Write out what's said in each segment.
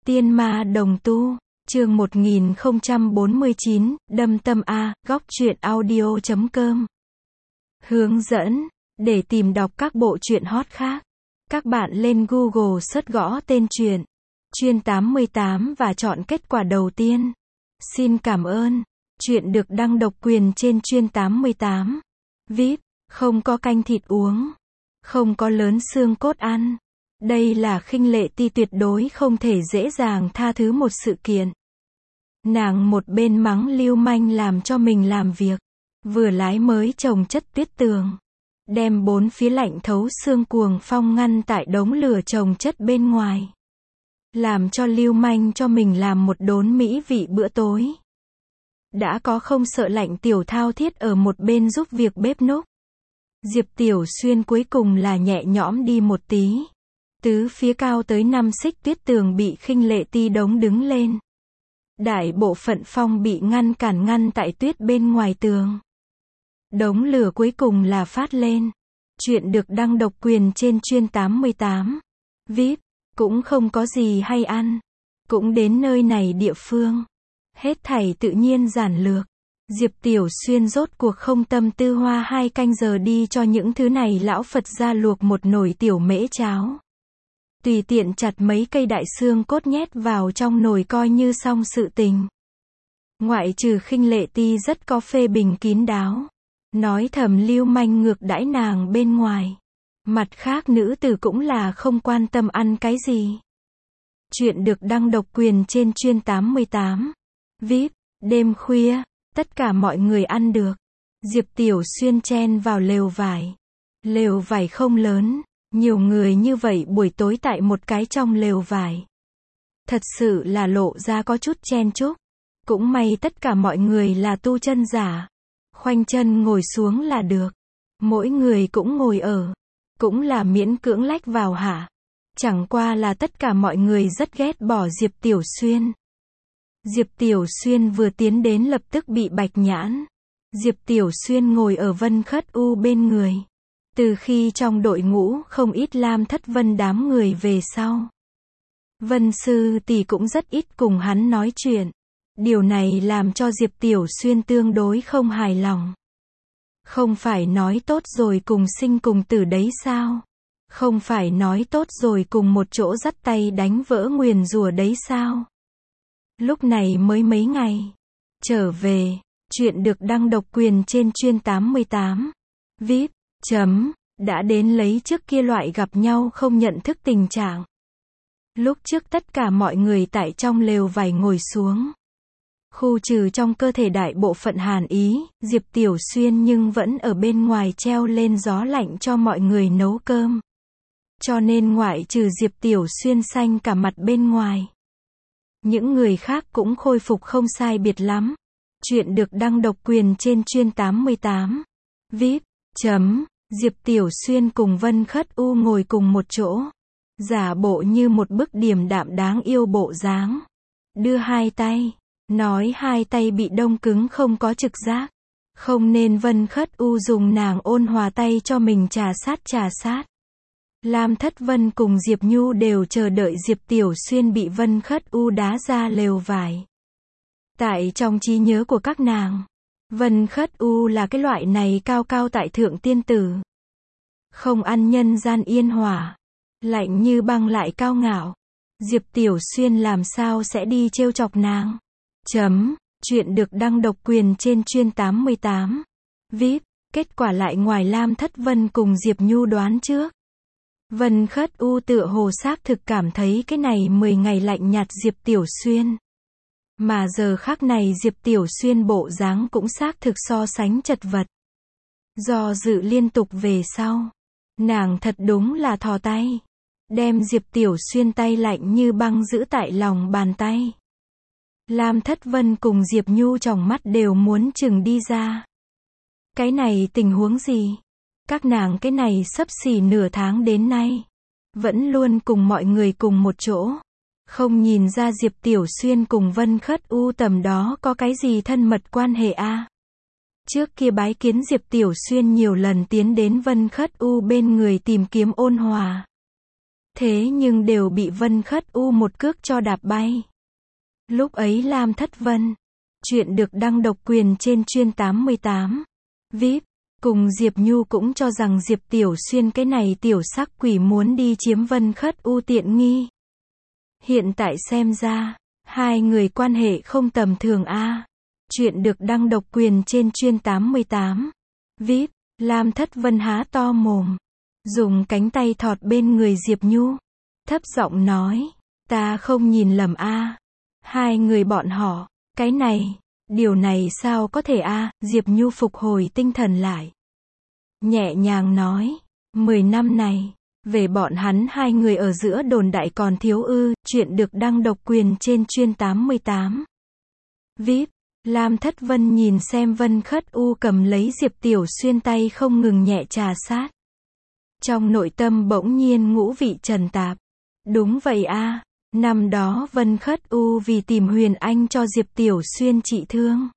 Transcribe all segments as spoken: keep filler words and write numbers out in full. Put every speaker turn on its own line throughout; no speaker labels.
Tiên ma đồng tu, chương một nghìn không trăm bốn mươi chín, đâm tâm A, góc truyện audio chấm com. Hướng dẫn, để tìm đọc các bộ truyện hot khác, các bạn lên Google search gõ tên truyện, Truyện tám mươi tám và chọn kết quả đầu tiên. Xin cảm ơn, truyện được đăng độc quyền trên Truyện tám mươi tám. vê i pê, không có canh thịt uống, không có lớn xương cốt ăn. Đây là Khinh Lệ Ti tuyệt đối không thể dễ dàng tha thứ một sự kiện. Nàng một bên mắng lưu manh làm cho mình làm việc, vừa lái mới chồng chất tuyết tường, đem bốn phía lạnh thấu xương cuồng phong ngăn tại đống lửa chồng chất bên ngoài, làm cho lưu manh cho mình làm một đốn mỹ vị bữa tối. Đã có không sợ lạnh Tiểu Thao Thiết ở một bên giúp việc bếp núc. Diệp Tiểu Xuyên cuối cùng là nhẹ nhõm đi một tí. Tứ phía cao tới năm xích tuyết tường bị Khinh Lệ Ti đống đứng lên. Đại bộ phận phong bị ngăn cản ngăn tại tuyết bên ngoài tường. Đống lửa cuối cùng là phát lên. Chuyện được đăng độc quyền trên Truyện tám mươi tám. vê i pê, cũng không có gì hay ăn. Cũng đến nơi này địa phương. Hết thảy tự nhiên giản lược. Diệp Tiểu Xuyên rốt cuộc không tâm tư hoa hai canh giờ đi cho những thứ này lão Phật ra luộc một nồi tiểu mễ cháo. Tùy tiện chặt mấy cây đại xương cốt nhét vào trong nồi coi như xong sự tình. Ngoại trừ Khinh Lệ Ti rất có phê bình kín đáo, nói thầm lưu manh ngược đãi nàng bên ngoài. Mặt khác nữ tử cũng là không quan tâm ăn cái gì. Chuyện được đăng độc quyền trên Truyện tám mươi tám. vê i pê, đêm khuya, tất cả mọi người ăn được. Diệp Tiểu Xuyên chen vào lều vải. Lều vải không lớn. Nhiều người như vậy buổi tối tại một cái trong lều vải. Thật sự là lộ ra có chút chen chúc. Cũng may tất cả mọi người là tu chân giả. Khoanh chân ngồi xuống là được. Mỗi người cũng ngồi ở. Cũng là miễn cưỡng lách vào hả. Chẳng qua là tất cả mọi người rất ghét bỏ Diệp Tiểu Xuyên. Diệp Tiểu Xuyên vừa tiến đến lập tức bị bạch nhãn. Diệp Tiểu Xuyên ngồi ở Vân Khất U bên người. Từ khi trong đội ngũ không ít Lam Thất Vân đám người về sau, Vân sư tỷ cũng rất ít cùng hắn nói chuyện. Điều này làm cho Diệp Tiểu Xuyên tương đối không hài lòng. Không phải nói tốt rồi cùng sinh cùng tử đấy sao? Không phải nói tốt rồi cùng một chỗ dắt tay đánh vỡ nguyền rủa đấy sao? Lúc này mới mấy ngày. Trở về, chuyện được đăng độc quyền trên Truyện tám mươi tám. vê i pê. Chấm, đã đến lấy trước kia loại gặp nhau không nhận thức tình trạng. Lúc trước tất cả mọi người tại trong lều vải ngồi xuống. Khu trừ trong cơ thể đại bộ phận hàn ý, Diệp Tiểu Xuyên nhưng vẫn ở bên ngoài treo lên gió lạnh cho mọi người nấu cơm. Cho nên ngoại trừ Diệp Tiểu Xuyên xanh cả mặt bên ngoài. Những người khác cũng khôi phục không sai biệt lắm. Chuyện được đăng độc quyền trên Truyện tám mươi tám. vê i pê. Chấm, Diệp Tiểu Xuyên cùng Vân Khất U ngồi cùng một chỗ. Giả bộ như một bức điềm đạm đáng yêu bộ dáng. Đưa hai tay. Nói hai tay bị đông cứng không có trực giác. Không nên Vân Khất U dùng nàng ôn hòa tay cho mình trà sát trà sát. Lam Thất Vân cùng Diệp Nhu đều chờ đợi Diệp Tiểu Xuyên bị Vân Khất U đá ra lều vải. Tại trong trí nhớ của các nàng, Vân Khất U là cái loại này cao cao tại thượng tiên tử. Không ăn nhân gian yên hòa. Lạnh như băng lại cao ngạo. Diệp Tiểu Xuyên làm sao sẽ đi trêu chọc nàng. Chấm, chuyện được đăng độc quyền trên Truyện tám mươi tám. vê i pê, kết quả lại ngoài Lam Thất Vân cùng Diệp Nhu đoán trước. Vân Khất U tựa hồ xác thực cảm thấy cái này mười ngày lạnh nhạt Diệp Tiểu Xuyên. Mà giờ khác này Diệp Tiểu Xuyên bộ dáng cũng xác thực so sánh chật vật. Do dự liên tục về sau. Nàng thật đúng là thò tay. Đem Diệp Tiểu Xuyên tay lạnh như băng giữ tại lòng bàn tay. Lam Thất Vân cùng Diệp Nhu trong mắt đều muốn chừng đi ra. Cái này tình huống gì? Các nàng cái này xấp xỉ nửa tháng đến nay. Vẫn luôn cùng mọi người cùng một chỗ. Không nhìn ra Diệp Tiểu Xuyên cùng Vân Khất U tầm đó có cái gì thân mật quan hệ a? À? Trước kia bái kiến Diệp Tiểu Xuyên nhiều lần tiến đến Vân Khất U bên người tìm kiếm ôn hòa. Thế nhưng đều bị Vân Khất U một cước cho đạp bay. Lúc ấy Lam Thất Vân, chuyện được đăng độc quyền trên chuyên tám mươi tám. vê i pê, cùng Diệp Nhu cũng cho rằng Diệp Tiểu Xuyên cái này tiểu sắc quỷ muốn đi chiếm Vân Khất U tiện nghi. Hiện tại xem ra, hai người quan hệ không tầm thường a. Chuyện được đăng độc quyền trên chuyên tám mươi tám. vê i pê, Lam Thất Vân há to mồm, dùng cánh tay thọt bên người Diệp Nhu, thấp giọng nói, ta không nhìn lầm a. Hai người bọn họ, cái này, điều này sao có thể a? Diệp Nhu phục hồi tinh thần lại, nhẹ nhàng nói, mười năm này, về bọn hắn hai người ở giữa đồn đại còn thiếu ư? Chuyện được đăng độc quyền trên chuyên tám mươi tám. vê i pê, Lam Thất Vân nhìn xem Vân Khất U cầm lấy Diệp Tiểu Xuyên tay không ngừng nhẹ trà sát. Trong nội tâm bỗng nhiên ngũ vị trần tạp. Đúng vậy a, năm đó Vân Khất U vì tìm Huyền Anh cho Diệp Tiểu Xuyên trị thương,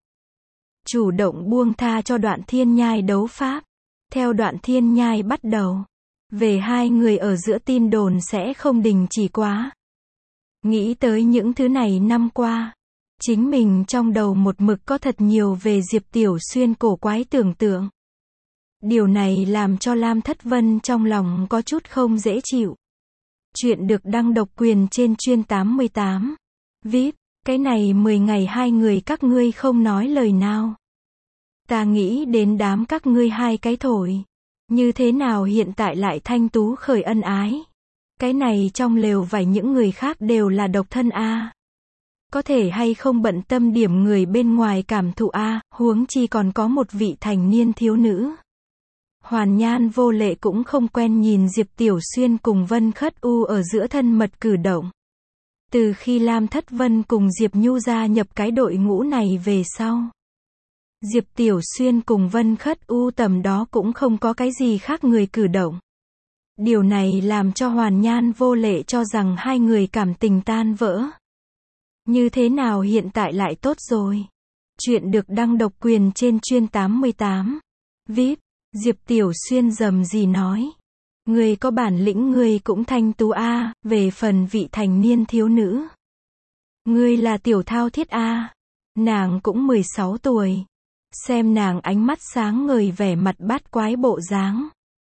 chủ động buông tha cho Đoạn Thiên Nhai đấu pháp. Theo Đoạn Thiên Nhai bắt đầu, về hai người ở giữa tin đồn sẽ không đình chỉ quá. Nghĩ tới những thứ này năm qua, chính mình trong đầu một mực có thật nhiều về Diệp Tiểu Xuyên cổ quái tưởng tượng. Điều này làm cho Lam Thất Vân trong lòng có chút không dễ chịu. Chuyện được đăng độc quyền trên chuyên tám mươi tám. vê i pê, cái này mười ngày hai người các ngươi không nói lời nào. Ta nghĩ đến đám các ngươi hai cái thổi. Như thế nào hiện tại lại thanh tú khởi ân ái? Cái này trong lều vải những người khác đều là độc thân a. Có thể hay không bận tâm điểm người bên ngoài cảm thụ a, huống chi còn có một vị thành niên thiếu nữ. Hoàn Nhan Vô Lệ cũng không quen nhìn Diệp Tiểu Xuyên cùng Vân Khất U ở giữa thân mật cử động. Từ khi Lam Thất Vân cùng Diệp Nhu gia nhập cái đội ngũ này về sau, Diệp Tiểu Xuyên cùng Vân Khất U tầm đó cũng không có cái gì khác người cử động. Điều này làm cho Hoàn Nhan Vô Lệ cho rằng hai người cảm tình tan vỡ. Như thế nào hiện tại lại tốt rồi? Chuyện được đăng độc quyền trên chuyên tám mươi tám. vê i pê, Diệp Tiểu Xuyên rầm rì nói. Người có bản lĩnh người cũng thanh tú a, về phần vị thành niên thiếu nữ. Ngươi là Tiểu Thao Thiết a, nàng cũng mười sáu tuổi. Xem nàng ánh mắt sáng ngời vẻ mặt bát quái bộ dáng.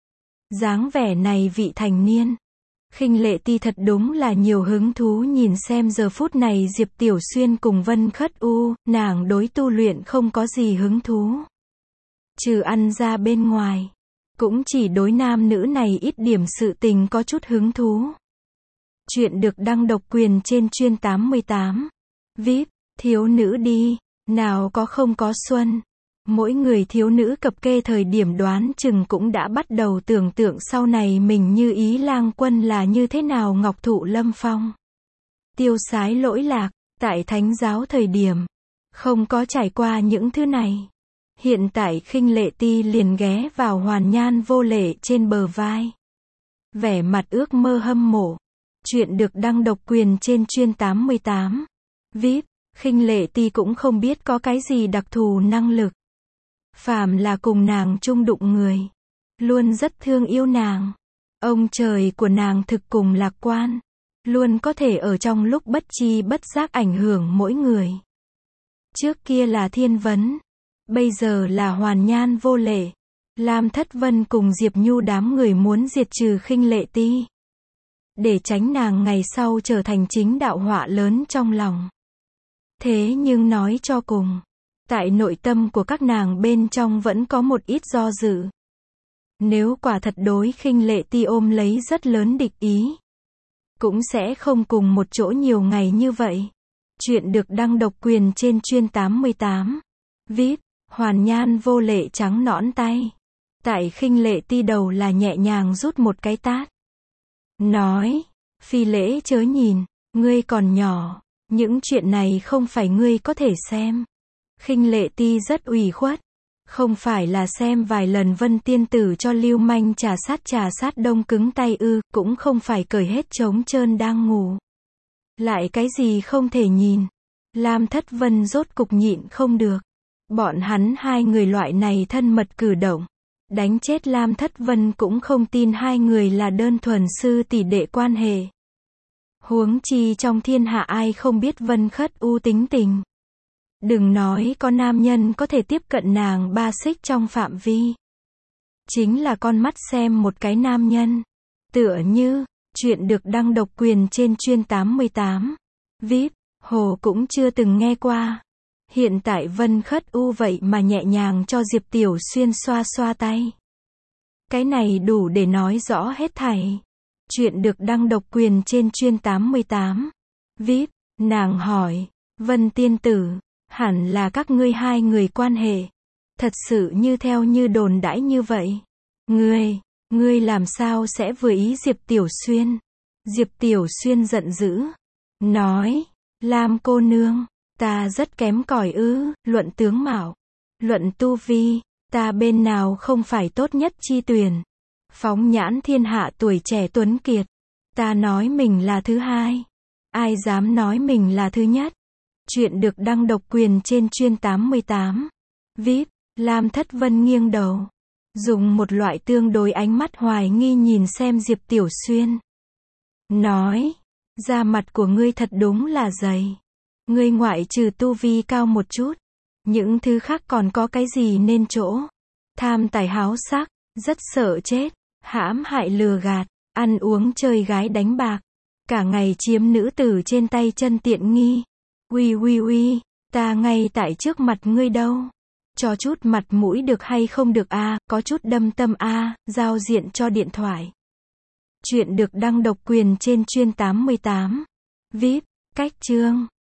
Dáng vẻ này vị thành niên. Khinh Lệ Ti thật đúng là nhiều hứng thú nhìn xem giờ phút này Diệp Tiểu Xuyên cùng Vân Khất U, nàng đối tu luyện không có gì hứng thú. Trừ ăn ra bên ngoài, cũng chỉ đối nam nữ này ít điểm sự tình có chút hứng thú. Chuyện được đăng độc quyền trên chuyên tám mươi tám. vê i pê, thiếu nữ đi, nào có không có xuân. Mỗi người thiếu nữ cập kê thời điểm đoán chừng cũng đã bắt đầu tưởng tượng sau này mình như ý lang quân là như thế nào ngọc thụ lâm phong. Tiêu sái lỗi lạc, tại thánh giáo thời điểm, không có trải qua những thứ này. Hiện tại Khinh Lệ Ti liền ghé vào Hoàn Nhan Vô Lệ trên bờ vai. Vẻ mặt ước mơ hâm mộ. Chuyện được đăng độc quyền trên chuyên tám mươi tám. vê i pê, Khinh Lệ Ti cũng không biết có cái gì đặc thù năng lực. Phàm là cùng nàng chung đụng người, luôn rất thương yêu nàng. Ông trời của nàng thực cùng lạc quan, luôn có thể ở trong lúc bất chi bất giác ảnh hưởng mỗi người. Trước kia là Thiên Vấn, bây giờ là Hoàn Nhan Vô Lệ. Lam Thất Vân cùng Diệp Nhu đám người muốn diệt trừ Khinh Lệ Ti, để tránh nàng ngày sau trở thành chính đạo họa lớn trong lòng. Thế nhưng nói cho cùng, tại nội tâm của các nàng bên trong vẫn có một ít do dự. Nếu quả thật đối Khinh Lệ Ti ôm lấy rất lớn địch ý, cũng sẽ không cùng một chỗ nhiều ngày như vậy. Chuyện được đăng độc quyền trên chuyên tám mươi tám. vê i pê, Hoàn Nhan Vô Lệ trắng nõn tay. Tại Khinh Lệ Ti đầu là nhẹ nhàng rút một cái tát. Nói, phi lễ chớ nhìn, ngươi còn nhỏ, những chuyện này không phải ngươi có thể xem. Khinh Lệ Ti rất ủy khuất. Không phải là xem vài lần Vân Tiên Tử cho lưu manh trà sát trà sát đông cứng tay ư, cũng không phải cởi hết trống trơn đang ngủ. Lại cái gì không thể nhìn. Lam Thất Vân rốt cục nhịn không được. Bọn hắn hai người loại này thân mật cử động, Đánh chết Lam Thất Vân cũng không tin hai người là đơn thuần sư tỷ đệ quan hệ. Huống chi trong thiên hạ ai không biết Vân Khất U tính tình. Đừng nói có nam nhân có thể tiếp cận nàng ba xích trong phạm vi. Chính là con mắt xem một cái nam nhân. Tựa như, chuyện được đăng độc quyền trên chuyên tám mươi tám. vê i pê, Hồ cũng chưa từng nghe qua. Hiện tại Vân Khất U vậy mà nhẹ nhàng cho Diệp Tiểu Xuyên xoa xoa tay. Cái này đủ để nói rõ hết thảy. Chuyện được đăng độc quyền trên chuyên tám mươi tám. vê i pê, nàng hỏi, Vân tiên tử, hẳn là các ngươi hai người quan hệ. Thật sự như theo như đồn đãi như vậy. Ngươi, ngươi làm sao sẽ vừa ý Diệp Tiểu Xuyên? Diệp Tiểu Xuyên giận dữ. Nói, Lam cô nương, ta rất kém cỏi ư, luận tướng mạo, luận tu vi, ta bên nào không phải tốt nhất chi tuyển. Phóng nhãn thiên hạ tuổi trẻ tuấn kiệt. Ta nói mình là thứ hai. Ai dám nói mình là thứ nhất? Chuyện được đăng độc quyền trên chuyên tám mươi tám. vê i pê, Lam Thất Vân nghiêng đầu. Dùng một loại tương đối ánh mắt hoài nghi nhìn xem Diệp Tiểu Xuyên. Nói, da mặt của ngươi thật đúng là dày. Ngươi ngoại trừ tu vi cao một chút. Những thứ khác còn có cái gì nên chỗ? Tham tài háo sắc, rất sợ chết, hãm hại lừa gạt, ăn uống chơi gái đánh bạc. Cả ngày chiếm nữ tử trên tay chân tiện nghi. Uy uy uy, ta ngay tại trước mặt ngươi đâu. Cho chút mặt mũi được hay không được a, à, có chút đâm tâm a, à, giao diện cho điện thoại. Chuyện được đăng độc quyền trên chuyên tám mươi tám. vê i pê, cách chương.